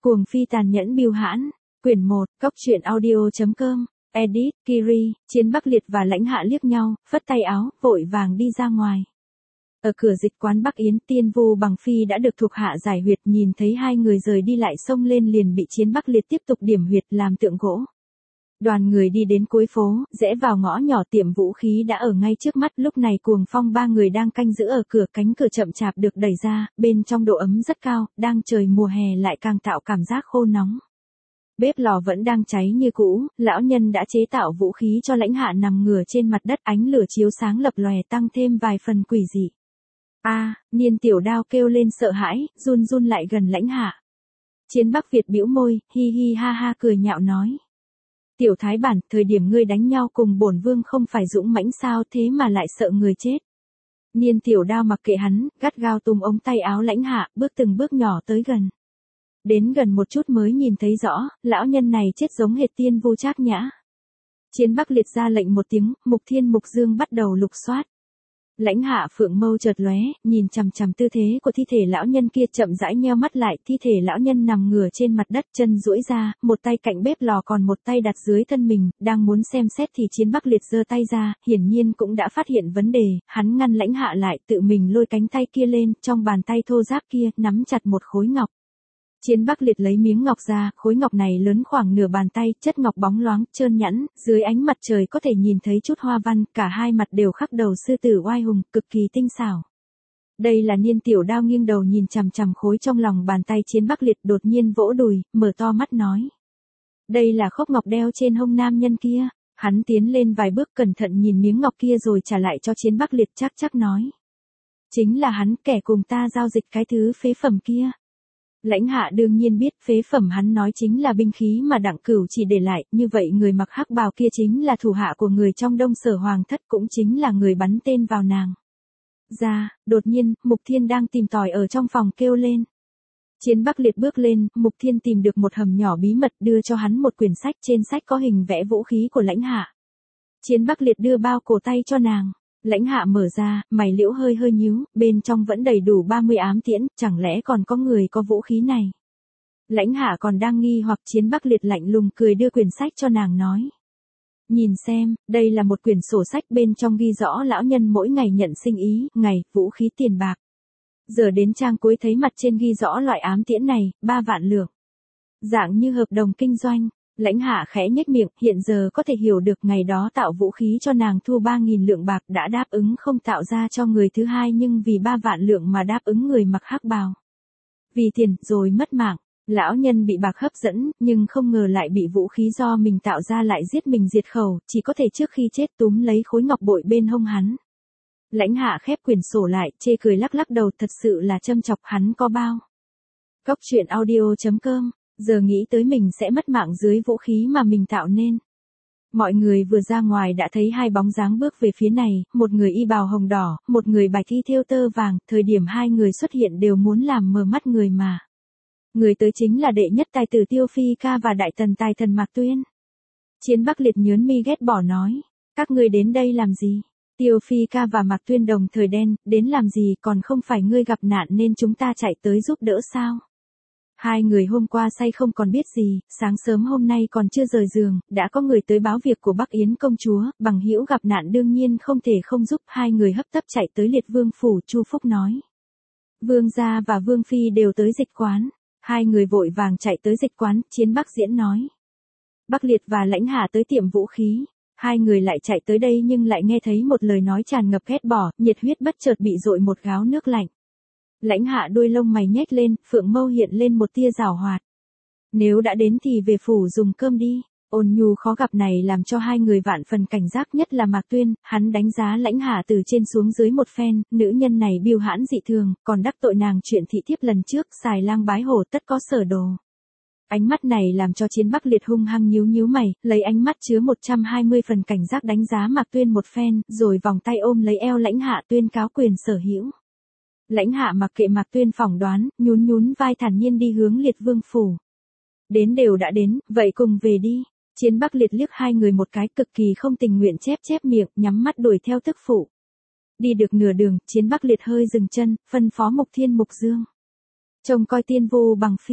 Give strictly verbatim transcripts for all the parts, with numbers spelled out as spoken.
Cuồng phi tàn nhẫn bưu hãn, quyển một, cóc truyện audio.com, edit, Kiri, Chiến Bắc Liệt và Lãnh Hạ liếc nhau, phất tay áo, vội vàng đi ra ngoài. Ở cửa dịch quán Bắc Yến, Tiên Vu Bằng Phi đã được thuộc hạ giải huyệt, nhìn thấy hai người rời đi lại xông lên liền bị Chiến Bắc Liệt tiếp tục điểm huyệt làm tượng gỗ. Đoàn người đi đến cuối phố, rẽ vào ngõ nhỏ, tiệm vũ khí đã ở ngay trước mắt, lúc này Cuồng Phong ba người đang canh giữ ở cửa, cánh cửa chậm chạp được đẩy ra, bên trong độ ấm rất cao, đang trời mùa hè lại càng tạo cảm giác khô nóng. Bếp lò vẫn đang cháy như cũ, lão nhân đã chế tạo vũ khí cho Lãnh Hạ nằm ngửa trên mặt đất, ánh lửa chiếu sáng lập lòe tăng thêm vài phần quỷ dị. A, à, Niên Tiểu Đao kêu lên sợ hãi, run run lại gần Lãnh Hạ. Chiến Bắc Việt bĩu môi, hi hi ha ha cười nhạo nói. Tiểu Thái Bản, thời điểm ngươi đánh nhau cùng bổn vương không phải dũng mãnh sao, thế mà lại sợ người chết. Niên Tiểu Đao mặc kệ hắn, gắt gao tung ống tay áo Lãnh Hạ, bước từng bước nhỏ tới gần. Đến gần một chút mới nhìn thấy rõ, lão nhân này chết giống hệt Tiên Vu Trác Nhã. Chiến Bắc Liệt ra lệnh một tiếng, Mục Thiên Mục Dương bắt đầu lục soát. Lãnh Hạ phượng mâu chợt lóe, nhìn chằm chằm tư thế của thi thể lão nhân kia, chậm rãi nheo mắt lại, thi thể lão nhân nằm ngửa trên mặt đất, chân duỗi ra, một tay cạnh bếp lò còn một tay đặt dưới thân mình, đang muốn xem xét thì Chiến Bắc Liệt giơ tay ra, hiển nhiên cũng đã phát hiện vấn đề, hắn ngăn Lãnh Hạ lại, tự mình lôi cánh tay kia lên, trong bàn tay thô ráp kia nắm chặt một khối ngọc. Chiến Bắc Liệt lấy miếng ngọc ra, khối ngọc này lớn khoảng nửa bàn tay, chất ngọc bóng loáng, trơn nhẵn, dưới ánh mặt trời có thể nhìn thấy chút hoa văn, cả hai mặt đều khắc đầu sư tử oai hùng, cực kỳ tinh xảo. Đây là Niên Tiểu Đao nghiêng đầu nhìn chằm chằm khối trong lòng bàn tay Chiến Bắc Liệt, đột nhiên vỗ đùi, mở to mắt nói. Đây là khốc ngọc đeo trên hông nam nhân kia. Hắn tiến lên vài bước cẩn thận nhìn miếng ngọc kia rồi trả lại cho Chiến Bắc Liệt, chắc chắc nói. Chính là hắn, kẻ cùng ta giao dịch cái thứ phế phẩm kia. Lãnh Hạ đương nhiên biết phế phẩm hắn nói chính là binh khí mà Đặng Cửu chỉ để lại, như vậy người mặc hắc bào kia chính là thủ hạ của người trong Đông Sở Hoàng thất, cũng chính là người bắn tên vào nàng. Ra, đột nhiên, Mục Thiên đang tìm tòi ở trong phòng kêu lên. Chiến Bắc Liệt bước lên, Mục Thiên tìm được một hầm nhỏ bí mật, đưa cho hắn một quyển sách, trên sách có hình vẽ vũ khí của Lãnh Hạ. Chiến Bắc Liệt đưa bao cổ tay cho nàng. Lãnh Hạ mở ra, mày liễu hơi hơi nhíu, bên trong vẫn đầy đủ ba mươi ám tiễn, chẳng lẽ còn có người có vũ khí này. Lãnh Hạ còn đang nghi hoặc, Chiến Bắc Liệt lạnh lùng cười đưa quyển sách cho nàng nói. Nhìn xem, đây là một quyển sổ sách, bên trong ghi rõ lão nhân mỗi ngày nhận sinh ý, ngày, vũ khí, tiền bạc. Giờ đến trang cuối thấy mặt trên ghi rõ loại ám tiễn này, ba vạn lượng. Dạng như hợp đồng kinh doanh. Lãnh Hạ khẽ nhếch miệng, hiện giờ có thể hiểu được ngày đó tạo vũ khí cho nàng thu ba nghìn lượng bạc, đã đáp ứng không tạo ra cho người thứ hai, nhưng vì ba vạn lượng mà đáp ứng người mặc hắc bào. Vì tiền, rồi mất mạng. Lão nhân bị bạc hấp dẫn, nhưng không ngờ lại bị vũ khí do mình tạo ra lại giết mình diệt khẩu, chỉ có thể trước khi chết túm lấy khối ngọc bội bên hông hắn. Lãnh Hạ khép quyển sổ lại, chê cười lắc lắc đầu, thật sự là châm chọc, hắn có bao. Cóc truyện audio.com. Giờ nghĩ tới mình sẽ mất mạng dưới vũ khí mà mình tạo nên. Mọi người vừa ra ngoài đã thấy hai bóng dáng bước về phía này, một người y bào hồng đỏ, một người bạch y thêu tơ vàng, thời điểm hai người xuất hiện đều muốn làm mờ mắt người mà. Người tới chính là đệ nhất tài tử Tiêu Phi Ca và đại tần tài thần Mạc Tuyên. Chiến Bắc Liệt nhớn mi ghét bỏ nói, các ngươi đến đây làm gì? Tiêu Phi Ca và Mạc Tuyên đồng thời đen, đến làm gì, còn không phải ngươi gặp nạn nên chúng ta chạy tới giúp đỡ sao? Hai người hôm qua say không còn biết gì, sáng sớm hôm nay còn chưa rời giường, đã có người tới báo việc của Bắc Yến công chúa, bằng hữu gặp nạn đương nhiên không thể không giúp, hai người hấp tấp chạy tới Liệt Vương phủ, Chu Phúc nói. Vương gia và Vương phi đều tới dịch quán, hai người vội vàng chạy tới dịch quán, Chiến Bắc Diễn nói. Bắc Liệt và Lãnh Hạ tới tiệm vũ khí, hai người lại chạy tới đây nhưng lại nghe thấy một lời nói tràn ngập ghét bỏ, nhiệt huyết bất chợt bị dội một gáo nước lạnh. Lãnh Hạ đuôi lông mày nhếch lên, phượng mâu hiện lên một tia giảo hoạt. Nếu đã đến thì về phủ dùng cơm đi. Ôn nhu khó gặp này làm cho hai người vạn phần cảnh giác, nhất là Mạc Tuyên, hắn đánh giá Lãnh Hạ từ trên xuống dưới một phen, nữ nhân này bưu hãn dị thường, còn đắc tội nàng chuyện thị thiếp lần trước, xài lang bái hổ tất có sở đồ. Ánh mắt này làm cho Chiến Bắc Liệt hung hăng nhíu nhíu mày, lấy ánh mắt chứa một trăm hai mươi phần cảnh giác đánh giá Mạc Tuyên một phen, rồi vòng tay ôm lấy eo Lãnh Hạ tuyên cáo quyền sở hữu. Lãnh Hạ mặc kệ Mạc Tuyên phỏng đoán, nhún nhún vai thản nhiên đi hướng Liệt Vương phủ. Đến đều đã đến, vậy cùng về đi. Chiến Bắc Liệt liếc hai người một cái, cực kỳ không tình nguyện chép chép miệng, nhắm mắt đuổi theo tức phụ. Đi được nửa đường, Chiến Bắc Liệt hơi dừng chân, phân phó Mục Thiên Mục Dương. Trông coi Tiên Vu Bằng Phi.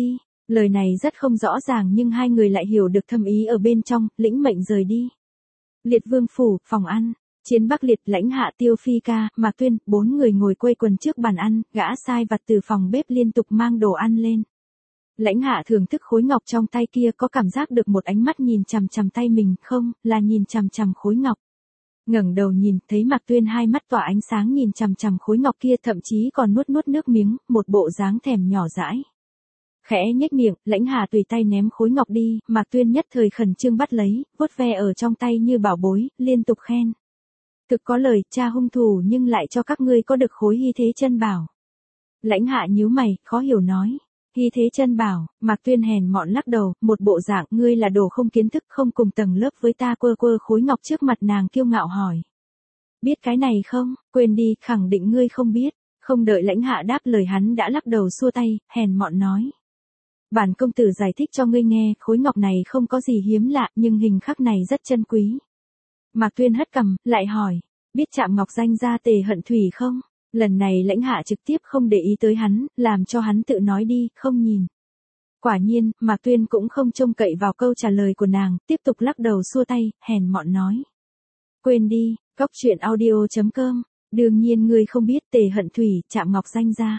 Lời này rất không rõ ràng nhưng hai người lại hiểu được thâm ý ở bên trong, lĩnh mệnh rời đi. Liệt vương phủ, phòng ăn. Chiến Bắc Liệt, Lãnh Hạ, Tiêu Phi Ca, Mạc Tuyên, bốn người ngồi quây quần trước bàn ăn, gã sai vặt từ phòng bếp liên tục mang đồ ăn lên. Lãnh Hạ thưởng thức khối ngọc trong tay kia, có cảm giác được một ánh mắt nhìn chằm chằm tay mình, không, là nhìn chằm chằm khối ngọc. Ngẩng đầu nhìn, thấy Mạc Tuyên hai mắt tỏa ánh sáng nhìn chằm chằm khối ngọc kia, thậm chí còn nuốt nuốt nước miếng, một bộ dáng thèm nhỏ dãi. Khẽ nhếch miệng, Lãnh Hạ tùy tay ném khối ngọc đi, Mạc Tuyên nhất thời khẩn trương bắt lấy, vuốt ve ở trong tay như bảo bối, liên tục khen. Thực có lời, cha hung thủ nhưng lại cho các ngươi có được khối hy thế chân bảo. Lãnh Hạ nhíu mày, khó hiểu nói. Hy thế chân bảo, Mạc Tuyên hèn mọn lắc đầu, một bộ dạng, ngươi là đồ không kiến thức, không cùng tầng lớp với ta, quơ quơ khối ngọc trước mặt nàng kiêu ngạo hỏi. Biết cái này không, quên đi, khẳng định ngươi không biết. Không đợi Lãnh Hạ đáp lời hắn đã lắc đầu xua tay, hèn mọn nói. Bản công tử giải thích cho ngươi nghe, khối ngọc này không có gì hiếm lạ, nhưng hình khắc này rất chân quý. Mạc Tuyên hất cằm, lại hỏi, biết chạm ngọc danh gia Tề Hận Thủy không? Lần này Lãnh Hạ trực tiếp không để ý tới hắn, làm cho hắn tự nói đi, không nhìn. Quả nhiên, Mạc Tuyên cũng không trông cậy vào câu trả lời của nàng, tiếp tục lắc đầu xua tay, hèn mọn nói. Quên đi, cóc truyện audio chấm com, đương nhiên ngươi không biết Tề Hận Thủy, chạm ngọc danh gia.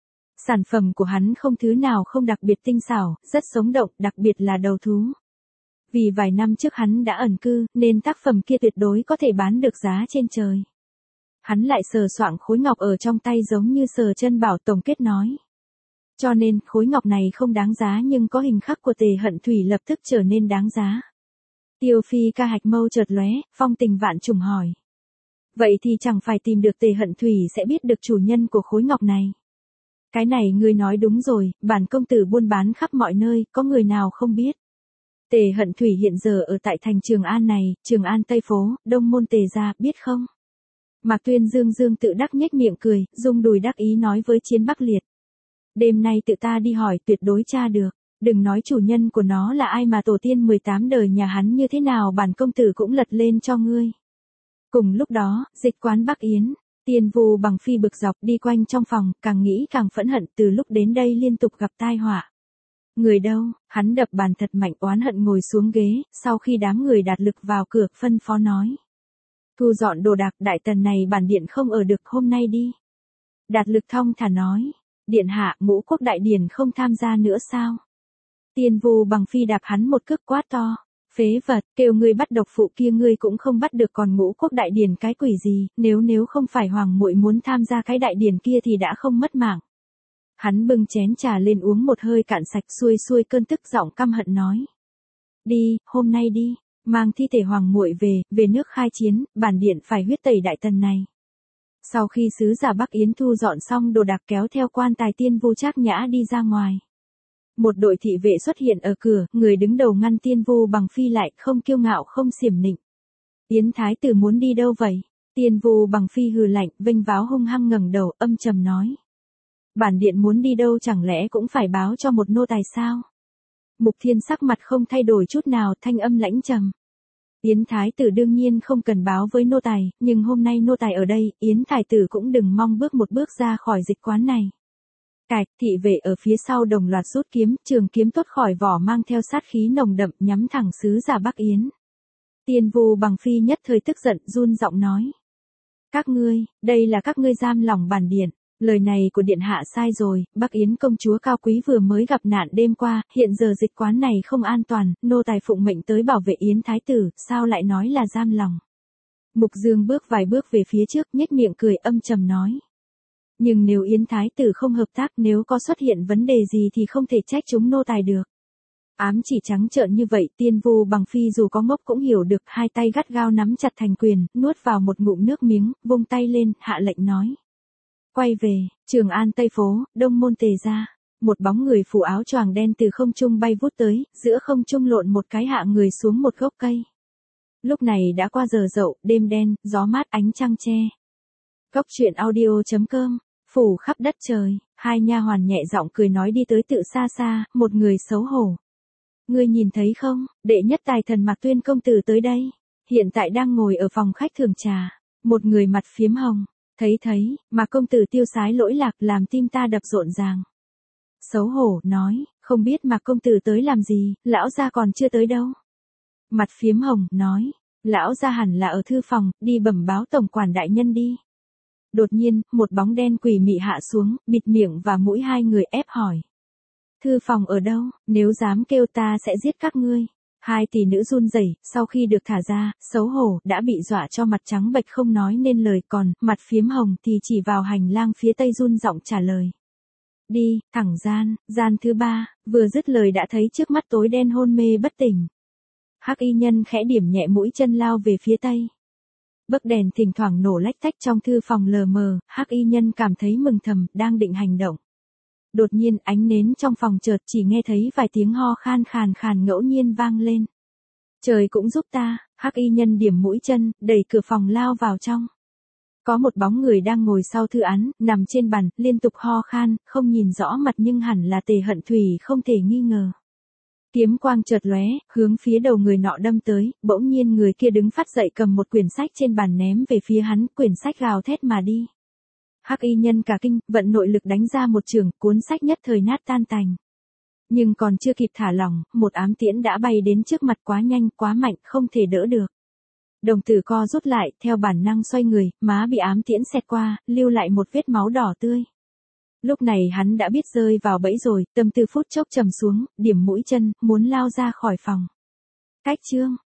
Sản phẩm của hắn không thứ nào không đặc biệt tinh xảo, rất sống động, đặc biệt là đầu thú. Vì vài năm trước hắn đã ẩn cư, nên tác phẩm kia tuyệt đối có thể bán được giá trên trời. Hắn lại sờ soạng khối ngọc ở trong tay giống như sờ chân bảo, tổng kết nói. Cho nên, khối ngọc này không đáng giá nhưng có hình khắc của Tề Hận Thủy lập tức trở nên đáng giá. Tiêu Phi Ca hạch mâu chợt lóe, phong tình vạn trùng hỏi. Vậy thì chẳng phải tìm được Tề Hận Thủy sẽ biết được chủ nhân của khối ngọc này. Cái này ngươi nói đúng rồi, bản công tử buôn bán khắp mọi nơi, có người nào không biết. Tề Hận Thủy hiện giờ ở tại thành Trường An này, Trường An Tây Phố, Đông Môn Tề gia, biết không? Mạc Tuyên dương dương tự đắc nhếch miệng cười, rung đùi đắc ý nói với Chiến Bắc Liệt. Đêm nay tự ta đi hỏi tuyệt đối tra được, đừng nói chủ nhân của nó là ai mà tổ tiên mười tám đời nhà hắn như thế nào bản công tử cũng lật lên cho ngươi. Cùng lúc đó, dịch quán Bắc Yến. Tiên Vu Bằng Phi bực dọc đi quanh trong phòng, càng nghĩ càng phẫn hận, từ lúc đến đây liên tục gặp tai họa. Người đâu, hắn đập bàn thật mạnh, oán hận ngồi xuống ghế, sau khi đám người đạt lực vào cửa, phân phó nói. Thu dọn đồ đạc, đại tần này bản điện không ở được, hôm nay đi. Đạt lực thong thả nói, điện hạ, Ngũ Quốc đại điển không tham gia nữa sao? Tiên Vu Bằng Phi đạp hắn một cước quát to. Phế vật, kêu ngươi bắt độc phụ kia ngươi cũng không bắt được, còn Ngũ Quốc đại điển cái quỷ gì, nếu nếu không phải hoàng muội muốn tham gia cái đại điển kia thì đã không mất mạng. Hắn bưng chén trà lên uống một hơi cạn sạch, xuôi xuôi cơn tức, giọng căm hận nói. Đi, hôm nay đi, mang thi thể hoàng muội về, về nước khai chiến, bản điện phải huyết tẩy đại tần này. Sau khi sứ giả Bắc Yến thu dọn xong đồ đạc kéo theo quan tài Tiên Vu Trác Nhã đi ra ngoài. Một đội thị vệ xuất hiện ở cửa, người đứng đầu ngăn Tiên Vu Bằng Phi lại, không kiêu ngạo không xiểm nịnh. Yến thái tử muốn đi đâu vậy? Tiên Vu Bằng Phi hừ lạnh, vênh váo hung hăng ngẩng đầu, âm trầm nói. Bản điện muốn đi đâu chẳng lẽ cũng phải báo cho một nô tài sao? Mục Thiên sắc mặt không thay đổi chút nào, thanh âm lãnh trầm. Yến thái tử đương nhiên không cần báo với nô tài, nhưng hôm nay nô tài ở đây, Yến thái tử cũng đừng mong bước một bước ra khỏi dịch quán này. Cạch, thị vệ ở phía sau đồng loạt rút kiếm, trường kiếm tốt khỏi vỏ mang theo sát khí nồng đậm, nhắm thẳng sứ giả Bắc Yến. Tiên Vu Bằng Phi nhất thời tức giận, run giọng nói. Các ngươi, đây là các ngươi giam lòng bản điện. Lời này của điện hạ sai rồi, Bắc Yến công chúa cao quý vừa mới gặp nạn đêm qua, hiện giờ dịch quán này không an toàn, nô tài phụng mệnh tới bảo vệ Yến thái tử, sao lại nói là giam lòng. Mục Dương bước vài bước về phía trước, nhếch miệng cười, âm trầm nói. Nhưng nếu Yến thái tử không hợp tác, nếu có xuất hiện vấn đề gì thì không thể trách chúng nô tài được. Ám chỉ trắng trợn như vậy, Tiên Vu Bằng Phi dù có ngốc cũng hiểu được, hai tay gắt gao nắm chặt thành quyền, nuốt vào một ngụm nước miếng, vung tay lên, hạ lệnh nói. Quay về, Trường An Tây Phố, Đông Môn Tề gia. Một bóng người phủ áo choàng đen từ không trung bay vút tới, giữa không trung lộn một cái hạ người xuống một gốc cây. Lúc này đã qua giờ dậu, đêm đen, gió mát, ánh trăng che. Cóc truyện audio chấm com, phủ khắp đất trời, hai nha hoàn nhẹ giọng cười nói đi tới tự xa xa, một người xấu hổ. Ngươi nhìn thấy không, đệ nhất tài thần Mạc Tuyên công tử tới đây, hiện tại đang ngồi ở phòng khách thưởng trà, một người mặt phiếm hồng. Thấy thấy, mà công tử tiêu sái lỗi lạc làm tim ta đập rộn ràng. Xấu hổ, nói, Không biết Mạc công tử tới làm gì, lão gia còn chưa tới đâu. Mặt phiếm hồng, nói, lão gia hẳn là ở thư phòng, đi bẩm báo tổng quản đại nhân đi. Đột nhiên, một bóng đen quỷ mị hạ xuống, bịt miệng và mũi hai người ép hỏi. Thư phòng ở đâu, nếu dám kêu ta sẽ giết các ngươi. Hai tỷ nữ run rẩy, sau khi được thả ra, xấu hổ, đã bị dọa cho mặt trắng bệch không nói nên lời, còn, mặt phiếm hồng thì chỉ vào hành lang phía tây run giọng trả lời. Đi, thẳng gian, gian thứ ba, vừa dứt lời đã thấy trước mắt tối đen hôn mê bất tỉnh. Hắc y nhân khẽ điểm nhẹ mũi chân lao về phía tây. Bấc đèn thỉnh thoảng nổ lách tách trong thư phòng lờ mờ, Hắc y nhân cảm thấy mừng thầm, đang định hành động. Đột nhiên ánh nến trong phòng chợt chỉ nghe thấy vài tiếng ho khan khàn khàn ngẫu nhiên vang lên. Trời cũng giúp ta, Hắc y nhân điểm mũi chân, đẩy cửa phòng lao vào trong. Có một bóng người đang ngồi sau thư án, nằm trên bàn, liên tục ho khan, không nhìn rõ mặt nhưng hẳn là Tề Hận Thủy không thể nghi ngờ. Kiếm quang chợt lóe, hướng phía đầu người nọ đâm tới, bỗng nhiên người kia đứng phát dậy cầm một quyển sách trên bàn ném về phía hắn, quyển sách gào thét mà đi. Hắc y nhân cả kinh, vận nội lực đánh ra một trường, cuốn sách nhất thời nát tan tành. Nhưng còn chưa kịp thả lỏng, một ám tiễn đã bay đến trước mặt quá nhanh, quá mạnh, không thể đỡ được. Đồng tử co rút lại, theo bản năng xoay người, má bị ám tiễn xẹt qua, lưu lại một vết máu đỏ tươi. Lúc này hắn đã biết rơi vào bẫy rồi, tâm tư phút chốc trầm xuống, điểm mũi chân, muốn lao ra khỏi phòng. Cách chương